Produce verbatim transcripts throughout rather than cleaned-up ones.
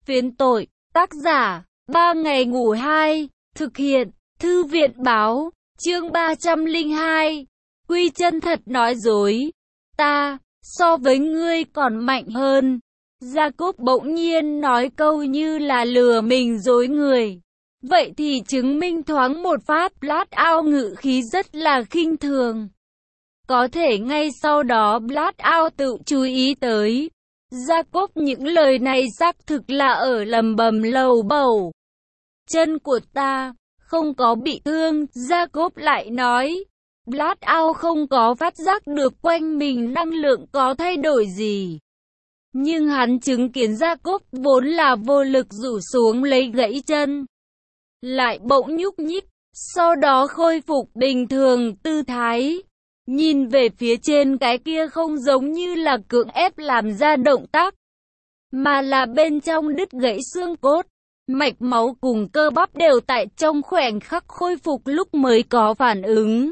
Phiến tội, tác giả, ba ngày ngủ hai, thực hiện, thư viện báo, chương ba trăm lẻ hai, Quy chân thật nói dối, ta, so với ngươi còn mạnh hơn. Jacob bỗng nhiên nói câu như là lừa mình dối người. Vậy thì chứng minh thoáng một phát Blackout ngự khí rất là khinh thường. Có thể ngay sau đó Blackout tự chú ý tới. Jacob những lời này xác thực là ở lầm bầm lầu bầu. Chân của ta không có bị thương, Jacob lại nói. Blackout không có phát giác được quanh mình năng lượng có thay đổi gì. Nhưng hắn chứng kiến Jacob vốn là vô lực rủ xuống lấy gãy chân. Lại bỗng nhúc nhích, sau đó khôi phục bình thường tư thái. Nhìn về phía trên, cái kia không giống như là cưỡng ép làm ra động tác, mà là bên trong đứt gãy xương cốt. Mạch máu cùng cơ bắp đều tại trong khoảnh khắc khôi phục lúc mới có phản ứng.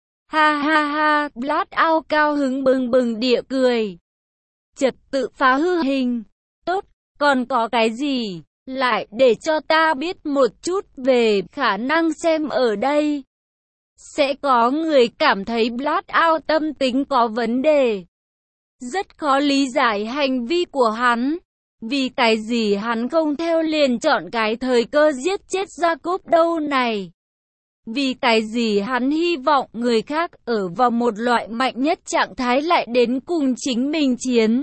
Ha ha ha, Blackout cao hứng bừng bừng địa cười. Trật tự phá hư hình. Tốt, còn có cái gì? Lại để cho ta biết một chút về khả năng xem ở đây. Sẽ có người cảm thấy Blackout tâm tính có vấn đề. Rất khó lý giải hành vi của hắn. Vì cái gì hắn không theo liền chọn cái thời cơ giết chết Jacob đâu này? Vì cái gì hắn hy vọng người khác ở vào một loại mạnh nhất trạng thái lại đến cùng chính mình chiến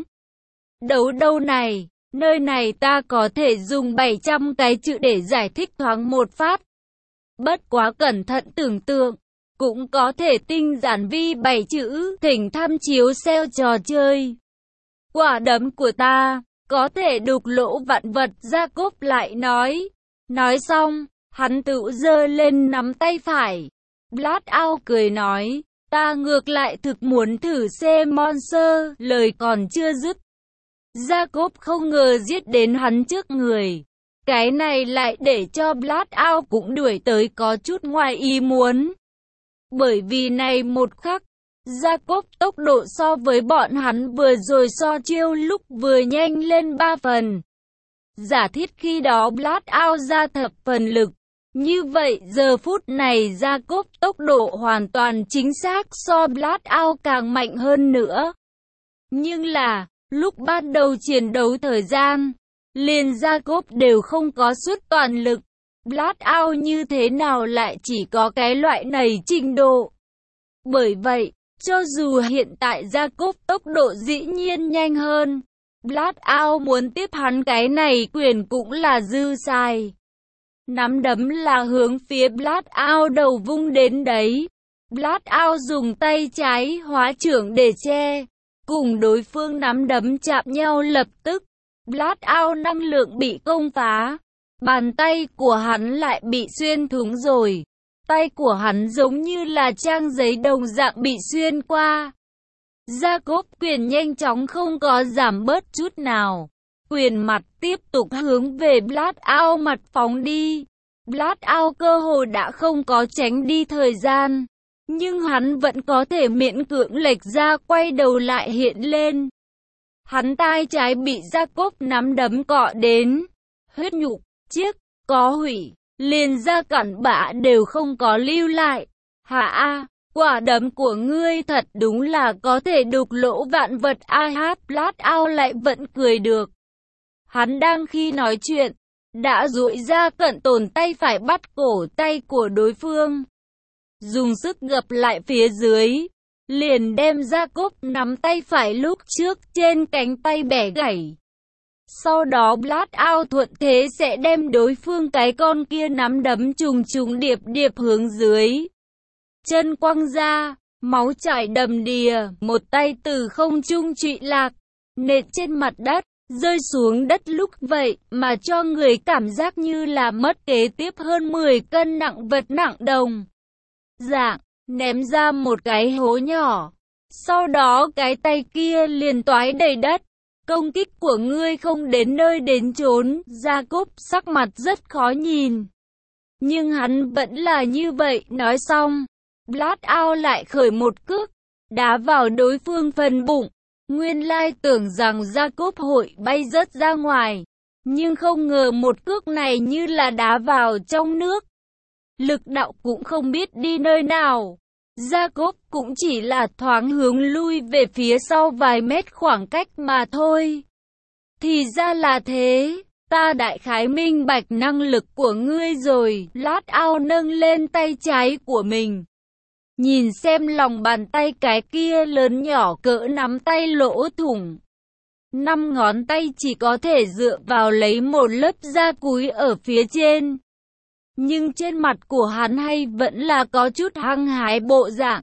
đấu đâu này? Nơi này ta có thể dùng bảy trăm cái chữ để giải thích thoáng một phát. Bất quá cẩn thận tưởng tượng, cũng có thể tinh giản vi bảy chữ, thỉnh tham chiếu sale trò chơi. Quả đấm của ta có thể đục lỗ vạn vật, Jacob lại nói. Nói xong, hắn tự giơ lên nắm tay phải. Blackout cười nói, ta ngược lại thực muốn thử xem monster, lời còn chưa dứt. Jacob không ngờ giết đến hắn trước người. Cái này lại để cho Blackout cũng đuổi tới có chút ngoài ý muốn. Bởi vì này một khắc, Jacob tốc độ so với bọn hắn vừa rồi so chiêu lúc vừa nhanh lên ba phần. Giả thiết khi đó Blackout ra thập phần lực. Như vậy giờ phút này Jacob tốc độ hoàn toàn chính xác so Blackout càng mạnh hơn nữa. Nhưng là, lúc ban đầu chiến đấu thời gian, liền Jacob đều không có suốt toàn lực. Blackout như thế nào lại chỉ có cái loại này trình độ. Bởi vậy, cho dù hiện tại Jacob tốc độ dĩ nhiên nhanh hơn, Blackout muốn tiếp hắn cái này quyền cũng là dư xài. Nắm đấm là hướng phía Blackout đầu vung đến đấy. Blackout dùng tay trái hóa trưởng để che, cùng đối phương nắm đấm chạm nhau lập tức. Blackout năng lượng bị công phá. Bàn tay của hắn lại bị xuyên thủng rồi. Tay của hắn giống như là trang giấy đồng dạng bị xuyên qua. Jacob quyền nhanh chóng không có giảm bớt chút nào. Quyền mặt tiếp tục hướng về Blackout mặt phóng đi. Blackout cơ hồ đã không có tránh đi thời gian. Nhưng hắn vẫn có thể miễn cưỡng lệch ra quay đầu lại hiện lên. Hắn tay trái bị Jacob nắm đấm cọ đến. Huyết nhục, chiếc, có hủy, liền ra cặn bã đều không có lưu lại. Hả a, quả đấm của ngươi thật đúng là có thể đục lỗ vạn vật. A hát, Blackout lại vẫn cười được. Hắn đang khi nói chuyện, đã duỗi ra cận tồn tay phải bắt cổ tay của đối phương. Dùng sức gập lại phía dưới, liền đem Jacob nắm tay phải lúc trước trên cánh tay bẻ gãy. Sau đó Blackout thuận thế sẽ đem đối phương cái con kia nắm đấm trùng trùng điệp điệp hướng dưới. Chân quăng ra, máu chảy đầm đìa, một tay từ không trung trụy lạc, nện trên mặt đất, rơi xuống đất lúc vậy mà cho người cảm giác như là mất kế tiếp hơn mười cân nặng vật nặng đồng dạng, ném ra một cái hố nhỏ. Sau đó cái tay kia liền toái đầy đất. Công kích của ngươi không đến nơi đến chốn. Jacob sắc mặt rất khó nhìn. Nhưng hắn vẫn là như vậy. Nói xong, Blackout lại khởi một cước, đá vào đối phương phần bụng. Nguyên lai tưởng rằng Jacob hội bay rớt ra ngoài. Nhưng không ngờ một cước này như là đá vào trong nước. Lực đạo cũng không biết đi nơi nào. Jacob cũng chỉ là thoáng hướng lui về phía sau vài mét khoảng cách mà thôi. Thì ra là thế, ta đại khái minh bạch năng lực của ngươi rồi. Lát ao nâng lên tay trái của mình. Nhìn xem lòng bàn tay cái kia lớn nhỏ cỡ nắm tay lỗ thủng. Năm ngón tay chỉ có thể dựa vào lấy một lớp da cúi ở phía trên. Nhưng trên mặt của hắn hay vẫn là có chút hăng hái bộ dạng.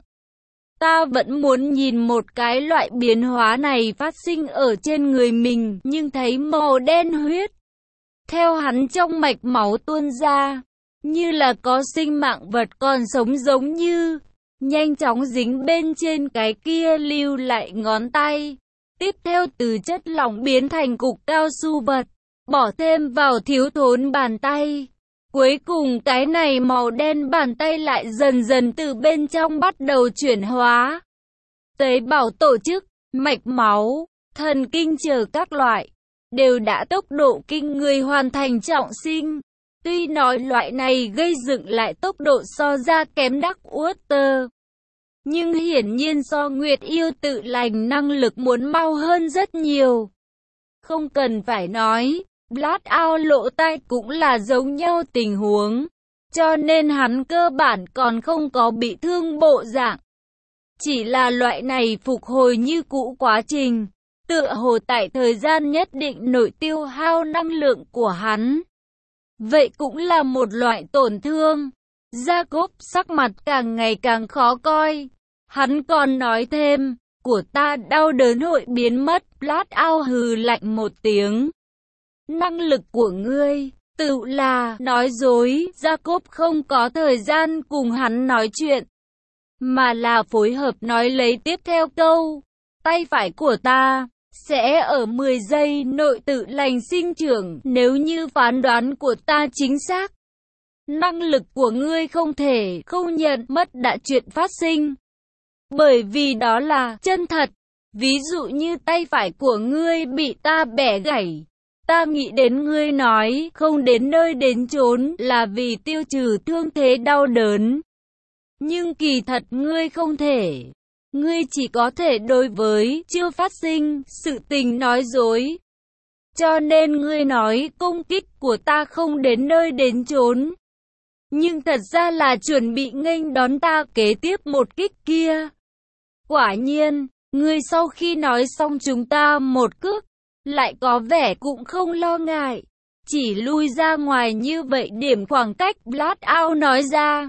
Ta vẫn muốn nhìn một cái loại biến hóa này phát sinh ở trên người mình, nhưng thấy màu đen huyết theo hắn trong mạch máu tuôn ra, như là có sinh mạng vật còn sống giống như, nhanh chóng dính bên trên cái kia lưu lại ngón tay. Tiếp theo từ chất lỏng biến thành cục cao su vật, bỏ thêm vào thiếu thốn bàn tay. Cuối cùng cái này màu đen bàn tay lại dần dần từ bên trong bắt đầu chuyển hóa. Tế bào tổ chức, mạch máu, thần kinh chờ các loại, đều đã tốc độ kinh người hoàn thành trọng sinh. Tuy nói loại này gây dựng lại tốc độ so ra kém Dark Water, nhưng hiển nhiên so Nguyệt Yêu tự lành năng lực muốn mau hơn rất nhiều. Không cần phải nói, Blackout lộ tai cũng là giống nhau tình huống, cho nên hắn cơ bản còn không có bị thương bộ dạng. Chỉ là loại này phục hồi như cũ quá trình, tựa hồ tại thời gian nhất định nội tiêu hao năng lượng của hắn. Vậy cũng là một loại tổn thương. Jacob sắc mặt càng ngày càng khó coi. Hắn còn nói thêm, của ta đau đớn hội biến mất. Blackout hừ lạnh một tiếng. Năng lực của ngươi, tự là nói dối. Jacob không có thời gian cùng hắn nói chuyện, mà là phối hợp nói lấy tiếp theo câu. Tay phải của ta sẽ ở mười giây nội tự lành sinh trưởng nếu như phán đoán của ta chính xác. Năng lực của ngươi không thể không nhận mất đã chuyện phát sinh, bởi vì đó là chân thật. Ví dụ như tay phải của ngươi bị ta bẻ gãy, ta nghĩ đến ngươi nói không đến nơi đến chốn là vì tiêu trừ thương thế đau đớn. Nhưng kỳ thật ngươi không thể. Ngươi chỉ có thể đối với chưa phát sinh sự tình nói dối. Cho nên ngươi nói công kích của ta không đến nơi đến chốn, nhưng thật ra là chuẩn bị nghênh đón ta kế tiếp một kích kia. Quả nhiên, ngươi sau khi nói xong chúng ta một cước, lại có vẻ cũng không lo ngại, chỉ lui ra ngoài như vậy điểm khoảng cách. Blackout nói ra.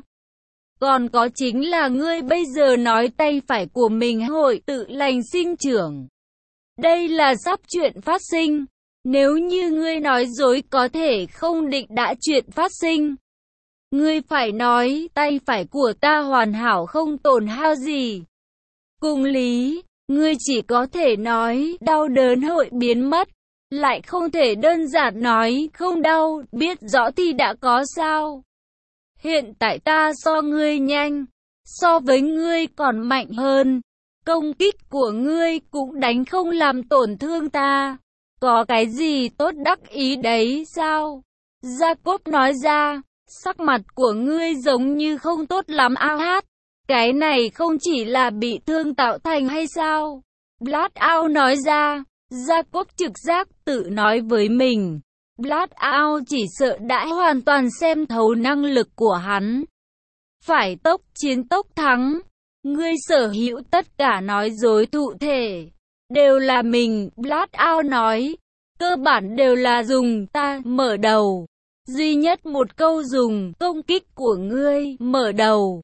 Còn có chính là ngươi bây giờ nói tay phải của mình hội tự lành sinh trưởng. Đây là sắp chuyện phát sinh. Nếu như ngươi nói dối có thể không định đã chuyện phát sinh. Ngươi phải nói tay phải của ta hoàn hảo không tổn hao gì. Cùng lý, ngươi chỉ có thể nói đau đớn hội biến mất. Lại không thể đơn giản nói không đau, biết rõ thì đã có sao. Hiện tại ta so ngươi nhanh, so với ngươi còn mạnh hơn. Công kích của ngươi cũng đánh không làm tổn thương ta. Có cái gì tốt đắc ý đấy sao? Jacob nói ra, sắc mặt của ngươi giống như không tốt lắm ao hát. Cái này không chỉ là bị thương tạo thành hay sao? Blackout nói ra, Jacob trực giác tự nói với mình. Blackout chỉ sợ đã hoàn toàn xem thấu năng lực của hắn. Phải tốc chiến tốc thắng. Ngươi sở hữu tất cả nói dối thụ thể đều là mình. Blackout nói, cơ bản đều là dùng ta mở đầu. Duy nhất một câu dùng công kích của ngươi mở đầu.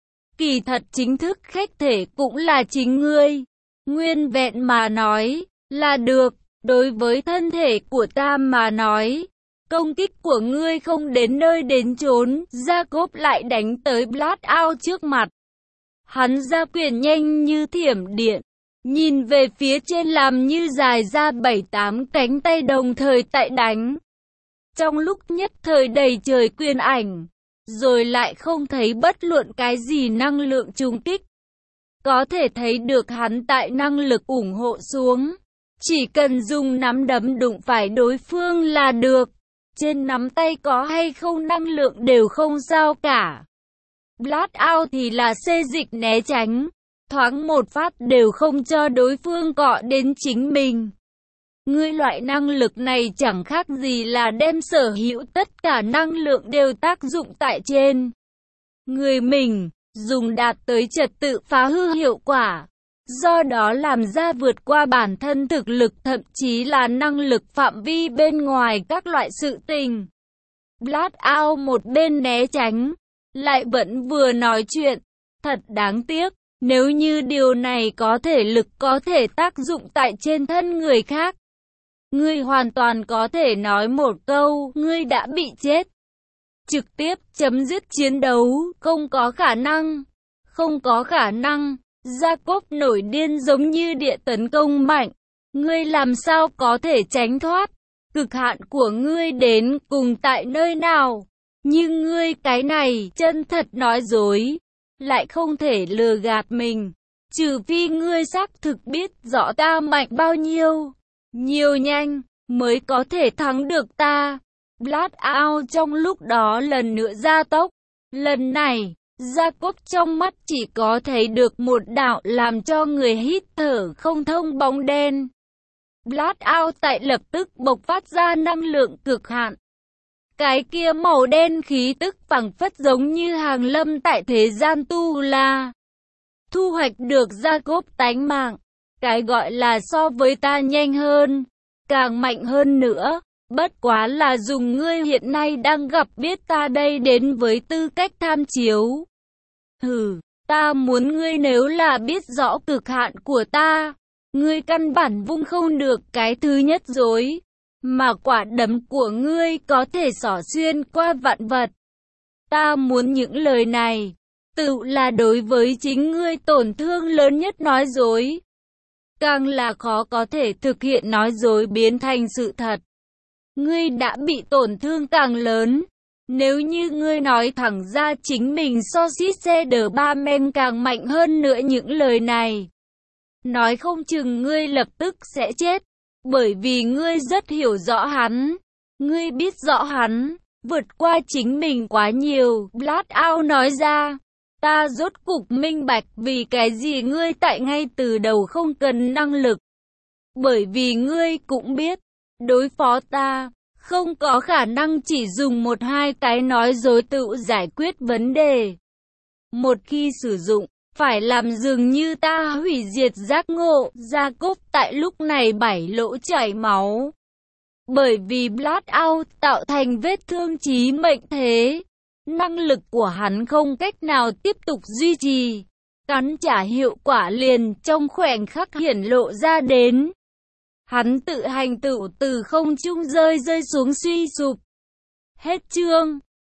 Kỳ thật chính thức khách thể cũng là chính ngươi. Nguyên vẹn mà nói là được. Đối với thân thể của ta mà nói, công kích của ngươi không đến nơi đến chốn. Jacob lại đánh tới Blackout trước mặt. Hắn ra quyền nhanh như thiểm điện, nhìn về phía trên làm như dài ra bảy tám cánh tay đồng thời tại đánh. Trong lúc nhất thời đầy trời quyền ảnh, rồi lại không thấy bất luận cái gì năng lượng trùng kích. Có thể thấy được hắn tại năng lực ủng hộ xuống, Chỉ cần dùng nắm đấm đụng phải đối phương là được. Trên nắm tay có hay không năng lượng đều không sao cả. Blast out thì là xê dịch né tránh. Thoáng một phát đều không cho đối phương cọ đến chính mình. Ngươi loại năng lực này chẳng khác gì là đem sở hữu tất cả năng lượng đều tác dụng tại trên người mình, dùng đạt tới trật tự phá hư hiệu quả. Do đó làm ra vượt qua bản thân thực lực, thậm chí là năng lực phạm vi bên ngoài các loại sự tình. Blast out một bên né tránh, lại vẫn vừa nói chuyện. Thật đáng tiếc, nếu như điều này có thể lực có thể tác dụng tại trên thân người khác. Ngươi hoàn toàn có thể nói một câu, ngươi đã bị chết. Trực tiếp chấm dứt chiến đấu, không có khả năng. Không có khả năng. Jacob nổi điên giống như địa tấn công mạnh. Ngươi làm sao có thể tránh thoát? Cực hạn của ngươi đến cùng tại nơi nào? Nhưng ngươi cái này chân thật nói dối, lại không thể lừa gạt mình. Trừ phi ngươi xác thực biết rõ ta mạnh bao nhiêu, nhiều nhanh, mới có thể thắng được ta. Blast out trong lúc đó lần nữa gia tốc. Lần này, Jacob trong mắt chỉ có thấy được một đạo làm cho người hít thở không thông bóng đen. Blast out tại lập tức bộc phát ra năng lượng cực hạn. Cái kia màu đen khí tức phảng phất giống như hàng lâm tại thế gian tu la. Thu hoạch được Jacob tánh mạng. Cái gọi là so với ta nhanh hơn, càng mạnh hơn nữa. Bất quá là dùng ngươi hiện nay đang gặp biết ta đây đến với tư cách tham chiếu. Hừ, ta muốn ngươi nếu là biết rõ cực hạn của ta, ngươi căn bản vung không được cái thứ nhất dối, mà quả đấm của ngươi có thể xỏ xuyên qua vạn vật. Ta muốn những lời này, tự là đối với chính ngươi tổn thương lớn nhất nói dối. Càng là khó có thể thực hiện nói dối biến thành sự thật. Ngươi đã bị tổn thương càng lớn. Nếu như ngươi nói thẳng ra chính mình so xít xe đờ ba men càng mạnh hơn nữa những lời này, nói không chừng ngươi lập tức sẽ chết. Bởi vì ngươi rất hiểu rõ hắn. Ngươi biết rõ hắn vượt qua chính mình quá nhiều. Blast out nói ra. Ta rốt cục minh bạch vì cái gì ngươi tại ngay từ đầu không cần năng lực. Bởi vì ngươi cũng biết, đối phó ta, không có khả năng chỉ dùng một hai cái nói dối tự giải quyết vấn đề. Một khi sử dụng, phải làm dường như ta hủy diệt giác ngộ. Jacob tại lúc này bảy lỗ chảy máu. Bởi vì Blast out tạo thành vết thương chí mệnh thế. Năng lực của hắn không cách nào tiếp tục duy trì. Cắn trả hiệu quả liền trong khoảnh khắc hiển lộ ra đến. Hắn tự hành tự từ không trung rơi rơi xuống suy sụp. Hết chương.